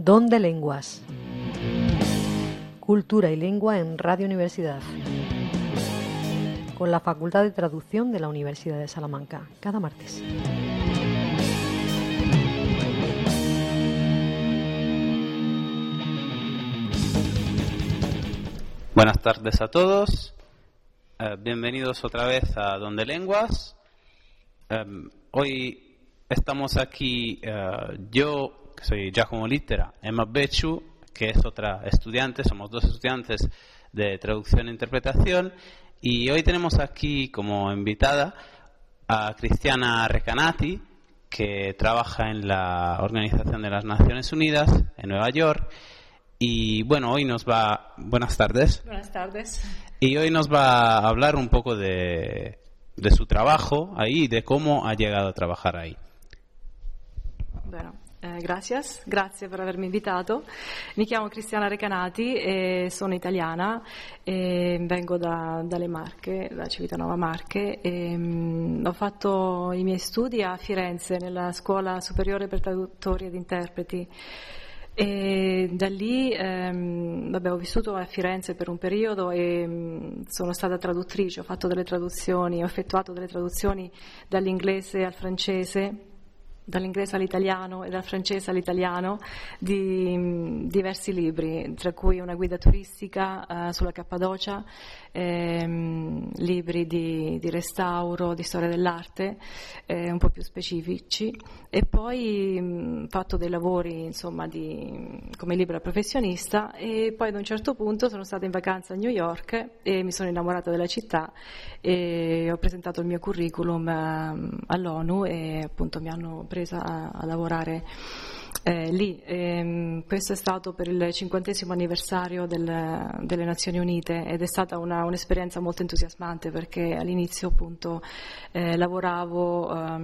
Don de Lenguas. Cultura y lengua en Radio Universidad. Con la Facultad de Traducción de la Universidad de Salamanca, cada martes. Buenas tardes a todos. Bienvenidos otra vez a Don de Lenguas. Hoy estamos aquí yo, que soy Giacomo Littera, Emma Becciu, que es otra estudiante, somos dos estudiantes de traducción e interpretación, y hoy tenemos aquí como invitada a Cristiana Recanati, que trabaja en la Organización de las Naciones Unidas en Nueva York. Y bueno, hoy nos va... Buenas tardes. Buenas tardes. Y hoy nos va a hablar un poco de su trabajo ahí, de cómo ha llegado a trabajar ahí. Bueno, grazie per avermi invitato. Mi chiamo Cristiana Recanati e sono italiana e vengo dalle Marche, da Civitanova Marche. Ho fatto i miei studi a Firenze nella Scuola Superiore per Traduttori ed Interpreti. E da lì ho vissuto a Firenze per un periodo e sono stata traduttrice, ho fatto delle traduzioni, ho effettuato delle traduzioni dall'inglese al francese, dall'inglese all'italiano e dal francese all'italiano di diversi libri, tra cui una guida turistica sulla Cappadocia, libri di restauro, di storia dell'arte, un po' più specifici, e poi fatto dei lavori come libera professionista, e poi ad un certo punto sono stata in vacanza a New York e mi sono innamorata della città e ho presentato il mio curriculum all'ONU e appunto mi hanno presa a lavorare lì. Questo è stato per il 50° anniversario delle Nazioni Unite ed è stata un'esperienza molto entusiasmante, perché all'inizio appunto lavoravo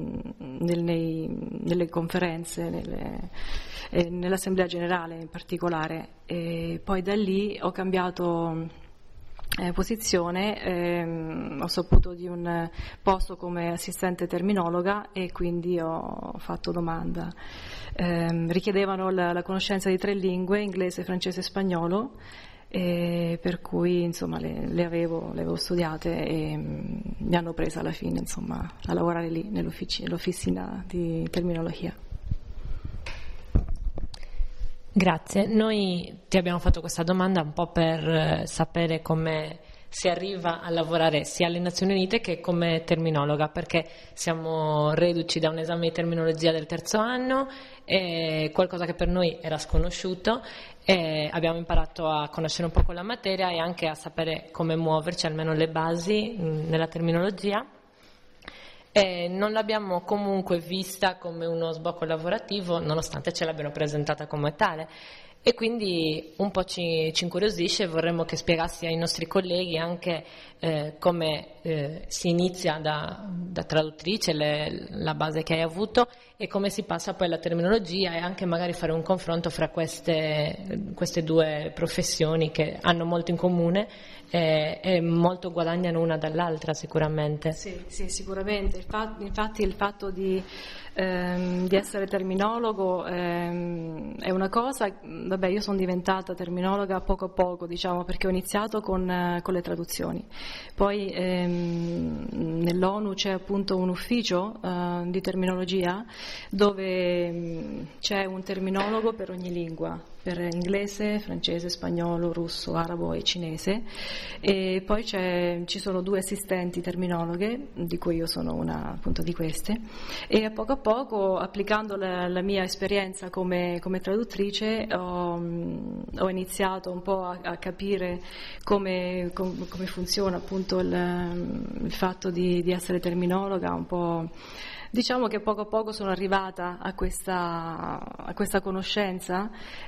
nelle conferenze, nell'Assemblea Generale in particolare, e poi da lì ho cambiato posizione, ho saputo di un posto come assistente terminologa e quindi ho fatto domanda. Richiedevano la conoscenza di 3 lingue, inglese, francese e spagnolo, per cui le avevo studiate e mi hanno presa alla fine a lavorare lì nell'officina di terminologia. Grazie, noi ti abbiamo fatto questa domanda un po' per sapere come si arriva a lavorare sia alle Nazioni Unite che come terminologa, perché siamo reduci da un esame di terminologia del 3° anno, qualcosa che per noi era sconosciuto, e abbiamo imparato a conoscere un po' la materia e anche a sapere come muoverci, almeno le basi nella terminologia. Non l'abbiamo comunque vista come uno sbocco lavorativo, nonostante ce l'abbiano presentata come tale, e quindi un po' ci incuriosisce e vorremmo che spiegassi ai nostri colleghi anche come si inizia da traduttrice, la base che hai avuto, e come si passa poi alla terminologia, e anche magari fare un confronto fra queste due professioni che hanno molto in comune e molto guadagnano una dall'altra sicuramente. Sì, sicuramente. Infatti il fatto di essere terminologo è una cosa. Io sono diventata terminologa a poco, perché ho iniziato con le traduzioni. Poi nell'ONU c'è appunto un ufficio di terminologia dove c'è un terminologo per ogni lingua, per inglese, francese, spagnolo, russo, arabo e cinese, e poi ci sono 2 assistenti terminologhe, di cui io sono una appunto di queste, e a poco, applicando la mia esperienza come traduttrice, ho iniziato un po' a capire come funziona appunto il fatto di essere terminologa, un po'. Diciamo che poco a poco sono arrivata a questa conoscenza,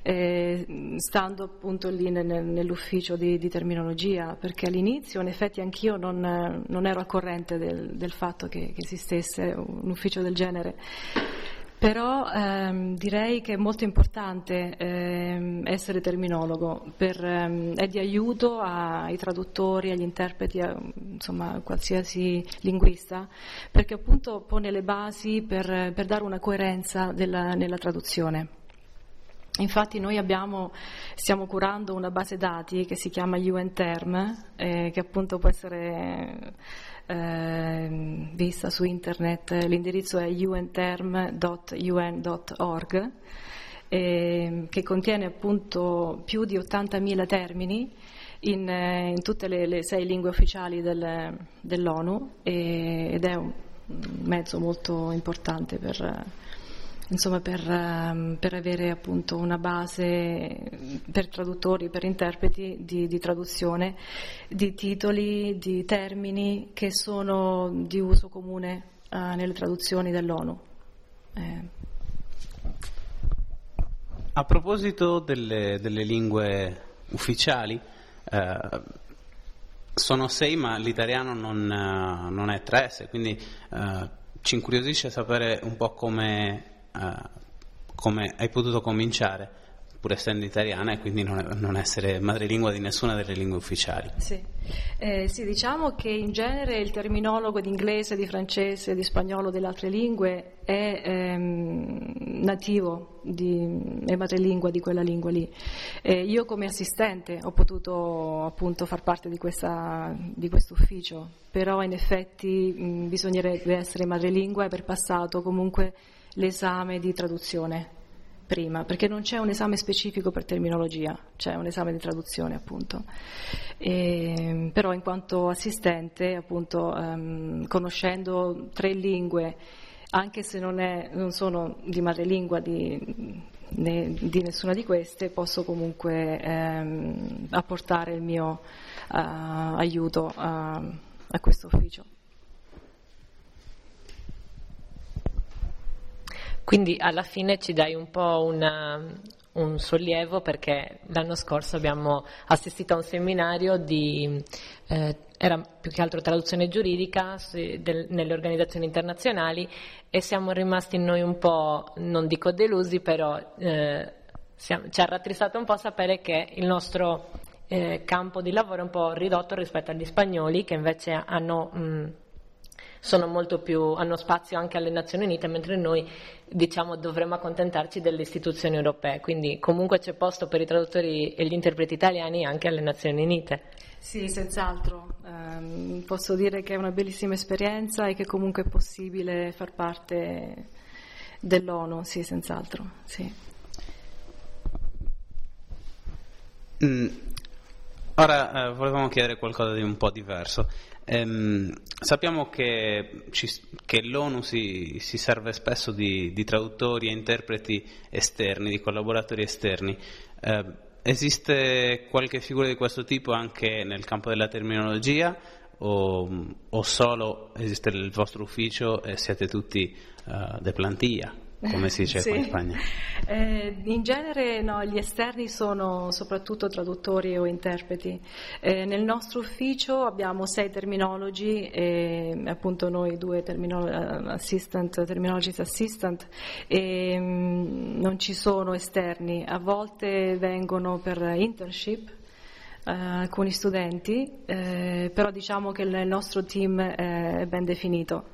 stando appunto lì nell'ufficio di terminologia, perché all'inizio in effetti anch'io non ero al corrente del fatto che esistesse un ufficio del genere. Però direi che è molto importante essere terminologo, è di aiuto ai traduttori, agli interpreti, a qualsiasi linguista, perché appunto pone le basi per dare una coerenza nella traduzione. Infatti noi stiamo curando una base dati che si chiama UN-Term, che appunto può essere vista su internet. L'indirizzo è unterm.un.org, che contiene appunto più di 80.000 termini in tutte le 6 lingue ufficiali dell'ONU, ed è un mezzo molto importante per avere appunto una base per traduttori, per interpreti di traduzione di titoli, di termini che sono di uso comune nelle traduzioni dell'ONU. A proposito delle lingue ufficiali, sono 6, ma l'italiano non è tra esse, quindi ci incuriosisce sapere un po' come hai potuto cominciare, pur essendo italiana, e quindi non essere madrelingua di nessuna delle lingue ufficiali. Sì, diciamo che in genere il terminologo di inglese, di francese, di spagnolo, delle altre lingue è nativo, è madrelingua di quella lingua lì. Io come assistente ho potuto appunto far parte di questo ufficio, però in effetti bisognerebbe essere madrelingua e aver passato comunque l'esame di traduzione prima, perché non c'è un esame specifico per terminologia, c'è un esame di traduzione appunto. Però in quanto assistente appunto, conoscendo 3 lingue, anche se non sono di madrelingua di nessuna di queste, posso comunque apportare il mio aiuto a questo ufficio. Quindi alla fine ci dai un po' un sollievo, perché l'anno scorso abbiamo assistito a un seminario era più che altro traduzione giuridica nelle organizzazioni internazionali, e siamo rimasti noi un po', non dico delusi, però ci ha rattrissato un po' sapere che il nostro campo di lavoro è un po' ridotto rispetto agli spagnoli, che invece hanno spazio anche alle Nazioni Unite, mentre noi dovremmo accontentarci delle istituzioni europee, quindi comunque c'è posto per i traduttori e gli interpreti italiani anche alle Nazioni Unite. Sì, senz'altro, posso dire che è una bellissima esperienza e che comunque è possibile far parte dell'ONU, sì, senz'altro, sì. Ora volevamo chiedere qualcosa di un po' diverso. Sappiamo che l'ONU si serve spesso di traduttori e interpreti esterni, di collaboratori esterni. Esiste qualche figura di questo tipo anche nel campo della terminologia, o solo esiste il vostro ufficio e siete tutti de plantilla, come si dice qua in Spagna? In genere no, gli esterni sono soprattutto traduttori o interpreti. Nel nostro ufficio abbiamo 6 terminologi, appunto noi 2 terminologist assistant, e non ci sono esterni. A volte vengono per internship alcuni studenti, però diciamo che il nostro team è ben definito.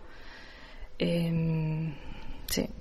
Sì.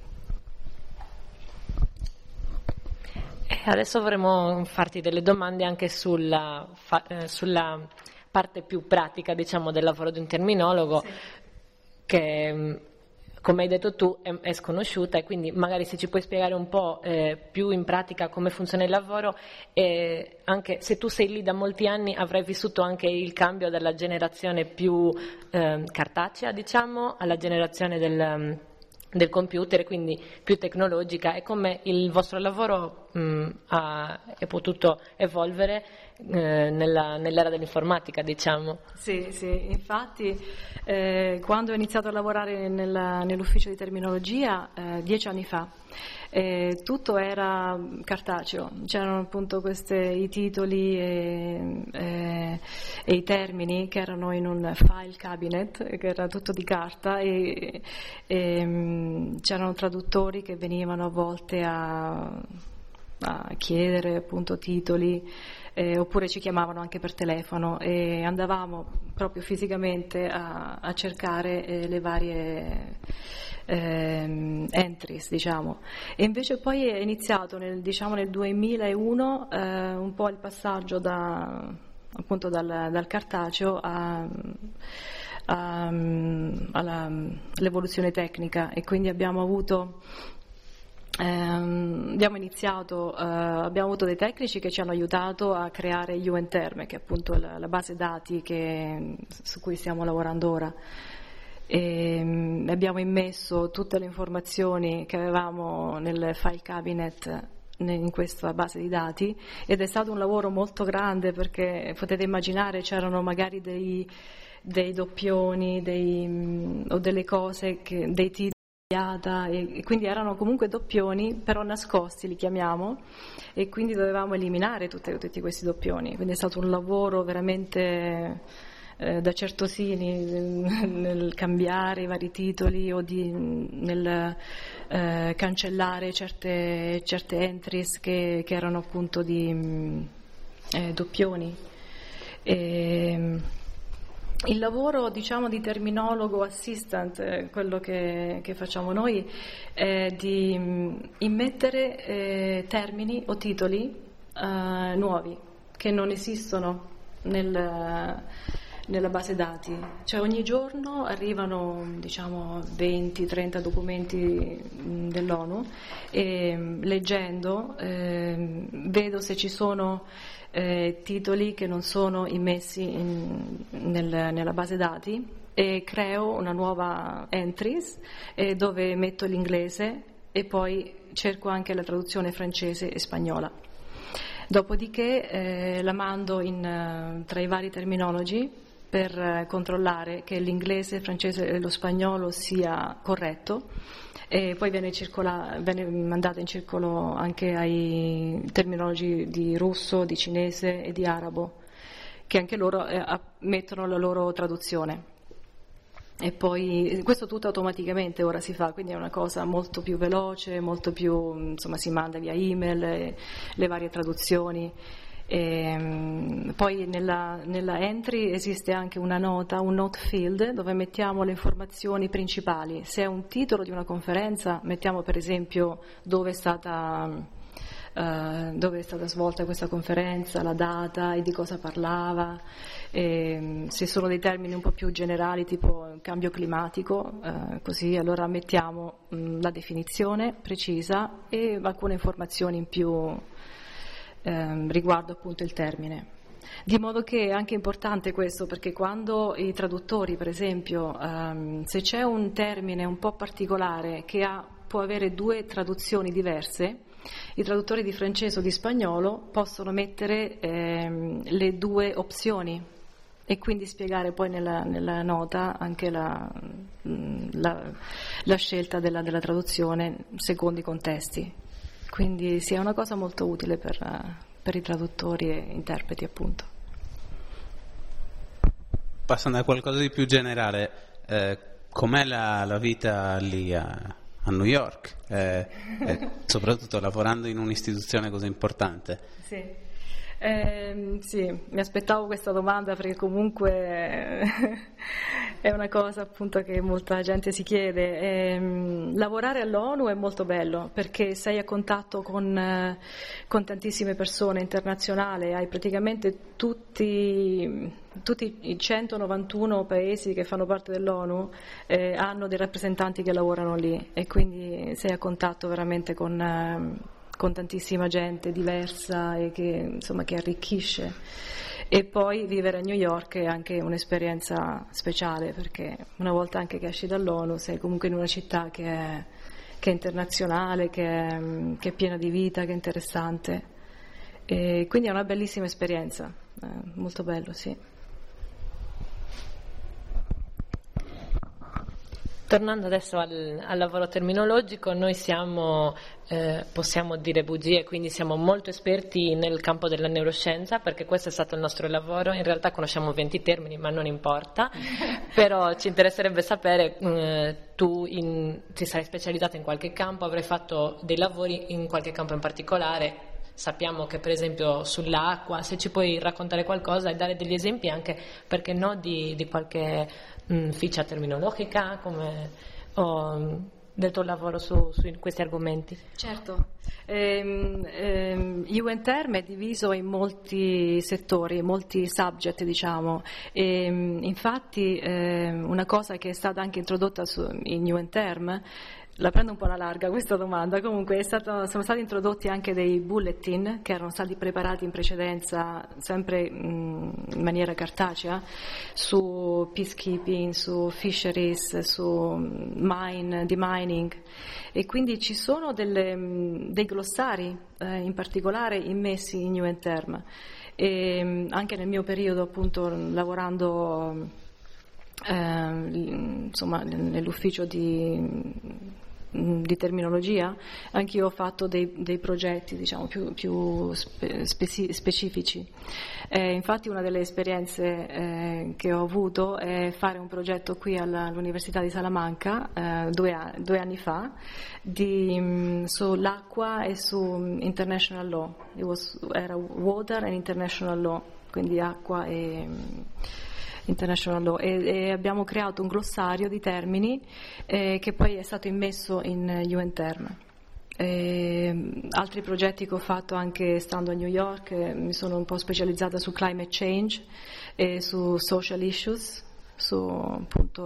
Adesso vorremmo farti delle domande anche sulla parte più pratica, del lavoro di un terminologo, sì, che come hai detto tu è sconosciuta, e quindi magari se ci puoi spiegare un po' più in pratica come funziona il lavoro, e anche se tu sei lì da molti anni avrai vissuto anche il cambio dalla generazione più cartacea, alla generazione del computer, quindi più tecnologica, e come il vostro lavoro è potuto evolvere nell'era dell'informatica, Sì, infatti quando ho iniziato a lavorare nell'ufficio di terminologia 10 anni fa, tutto era cartaceo, c'erano appunto i titoli e i termini che erano in un file cabinet, che era tutto di carta, e c'erano traduttori che venivano a volte a chiedere appunto titoli, oppure ci chiamavano anche per telefono e andavamo proprio fisicamente a cercare le varie entries, diciamo. E invece poi è iniziato nel 2001 un po' il passaggio appunto dal cartaceo all'evoluzione tecnica, e quindi abbiamo avuto dei tecnici che ci hanno aiutato a creare UN-Term, che è appunto la base dati su cui stiamo lavorando ora. E abbiamo immesso tutte le informazioni che avevamo nel file cabinet in questa base di dati, ed è stato un lavoro molto grande, perché potete immaginare c'erano magari dei doppioni o delle cose, dei titoli, e quindi erano comunque doppioni però nascosti, li chiamiamo, e quindi dovevamo eliminare tutti questi doppioni. Quindi è stato un lavoro veramente da certosini nel cambiare i vari titoli o nel cancellare certe entries che erano appunto di doppioni. Il lavoro, diciamo, di terminologo assistant, quello che facciamo noi, è di immettere termini o titoli nuovi che non esistono nella base dati. Cioè ogni giorno arrivano, diciamo, 20-30 documenti dell'ONU, e leggendo vedo se ci sono titoli che non sono immessi nella base dati, e creo una nuova entries dove metto l'inglese, e poi cerco anche la traduzione francese e spagnola. Dopodiché la mando tra i vari terminologi per controllare che l'inglese, il francese e lo spagnolo sia corretto, e poi viene mandata in circolo anche ai terminologi di russo, di cinese e di arabo, che anche loro mettono la loro traduzione. E poi questo tutto automaticamente ora si fa, quindi è una cosa molto più veloce, molto più, insomma, si manda via email le varie traduzioni. Poi nella entry esiste anche una nota, un note field, dove mettiamo le informazioni principali. Se è un titolo di una conferenza, mettiamo per esempio dove è stata svolta questa conferenza, la data e di cosa parlava. Se sono dei termini un po' più generali, tipo cambio climatico, così, allora mettiamo la definizione precisa e alcune informazioni in più riguardo appunto il termine. Di modo che è anche importante questo, perché quando i traduttori, per esempio, se c'è un termine un po' particolare che può avere due traduzioni diverse, i traduttori di francese o di spagnolo possono mettere le due opzioni, e quindi spiegare poi nella nota anche la scelta della traduzione secondo i contesti. Quindi sì, è una cosa molto utile per i traduttori e interpreti, appunto. Passando a qualcosa di più generale, com'è la vita lì a New York, soprattutto lavorando in un'istituzione così importante? Sì. Sì, mi aspettavo questa domanda, perché comunque è una cosa appunto che molta gente si chiede. Lavorare all'ONU è molto bello, perché sei a contatto con tantissime persone internazionali, hai praticamente tutti i 191 paesi che fanno parte dell'ONU hanno dei rappresentanti che lavorano lì, e quindi sei a contatto veramente con tantissima gente diversa e che arricchisce. E poi vivere a New York è anche un'esperienza speciale, perché una volta anche che esci dall'ONU sei comunque in una città che è internazionale, che è piena di vita, che è interessante, e quindi è una bellissima esperienza, molto bello, sì. Tornando adesso al lavoro terminologico, noi possiamo dire bugie, quindi siamo molto esperti nel campo della neuroscienza, perché questo è stato il nostro lavoro. In realtà conosciamo 20 termini, ma non importa, però ci interesserebbe sapere, tu ti sei specializzato in qualche campo, avrai fatto dei lavori in qualche campo in particolare. Sappiamo che per esempio sull'acqua, se ci puoi raccontare qualcosa e dare degli esempi anche, perché no, di qualche ficha terminologica, del tuo lavoro su questi argomenti. Certo, UNTerm è diviso in molti settori, molti subject, diciamo, e infatti una cosa che è stata anche introdotta in UNTerm, la prendo un po' alla larga questa domanda, comunque sono stati introdotti anche dei bulletin che erano stati preparati in precedenza, sempre in maniera cartacea, su peacekeeping, su fisheries, su demining, e quindi ci sono dei glossari in particolare immessi in UNTerm, e anche nel mio periodo, appunto, lavorando insomma nell'ufficio di terminologia, anche io ho fatto dei progetti, diciamo, più specifici. Infatti una delle esperienze che ho avuto è fare un progetto qui all'Università di Salamanca 2 anni fa sull'acqua e su international law. Era water and international law, quindi acqua e international law, e abbiamo creato un glossario di termini che poi è stato immesso in UNTerm. Altri progetti che ho fatto anche stando a New York, mi sono un po' specializzata su climate change e su social issues, ho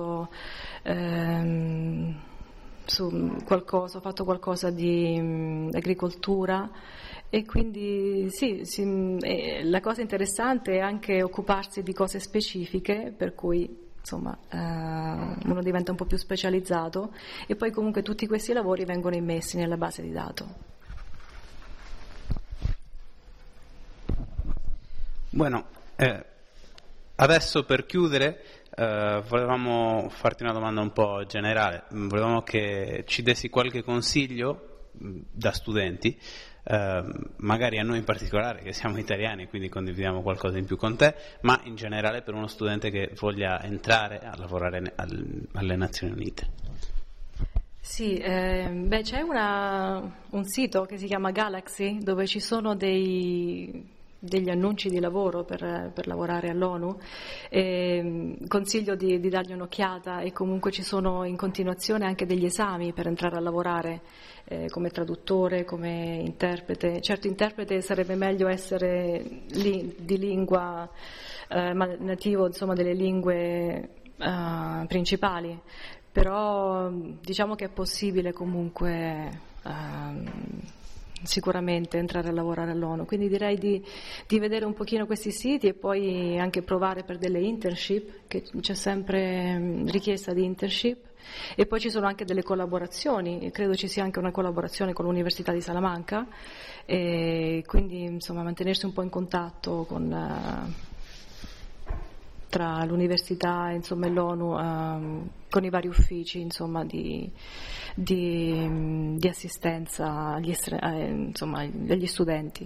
fatto qualcosa di agricoltura. E quindi sì, la cosa interessante è anche occuparsi di cose specifiche, per cui insomma uno diventa un po' più specializzato, e poi comunque tutti questi lavori vengono immessi nella base di dato. Bueno, adesso per chiudere volevamo farti una domanda un po' generale, volevamo che ci dessi qualche consiglio da studenti, magari a noi in particolare che siamo italiani, quindi condividiamo qualcosa in più con te, ma in generale per uno studente che voglia entrare a lavorare alle Nazioni Unite. Sì, c'è un sito che si chiama Galaxy, dove ci sono degli annunci di lavoro per lavorare all'ONU. Consiglio di dargli un'occhiata, e comunque ci sono in continuazione anche degli esami per entrare a lavorare come traduttore, come interprete. Certo, interprete sarebbe meglio essere di lingua nativo, insomma delle lingue principali, però diciamo che è possibile comunque sicuramente entrare a lavorare all'ONU, quindi direi di vedere un pochino questi siti e poi anche provare per delle internship, che c'è sempre richiesta di internship, e poi ci sono anche delle collaborazioni, credo ci sia anche una collaborazione con l'Università di Salamanca, e quindi insomma mantenersi un po' in contatto tra l'università, insomma, e l'ONU, con i vari uffici, insomma, di assistenza agli studenti.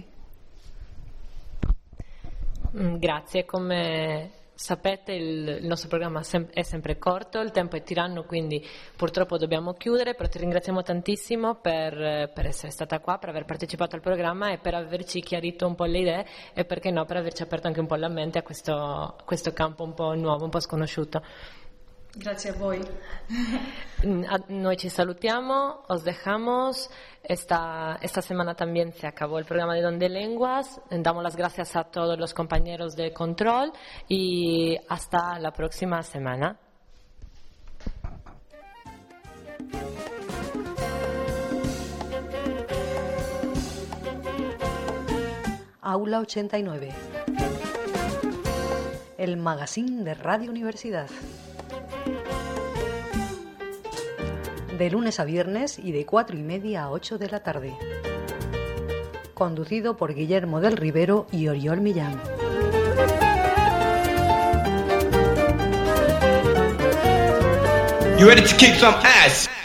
Grazie. Come sapete il nostro programma è sempre corto, il tempo è tiranno, quindi purtroppo dobbiamo chiudere, però ti ringraziamo tantissimo per essere stata qua, per aver partecipato al programma e per averci chiarito un po' le idee, e perché no, per averci aperto anche un po' la mente a questo campo un po' nuovo, un po' sconosciuto. Grazie a voi. Noi ci salutiamo, os dejamos. Esta semana también se acabó el programa de Donde Lenguas. Damos las gracias a todos los compañeros de control y hasta la próxima semana. Aula 89. El magazine de Radio Universidad. De lunes a viernes y de 4:30 a 8 de la tarde. Conducido por Guillermo del Rivero y Oriol Millán. You ready to kick some ass?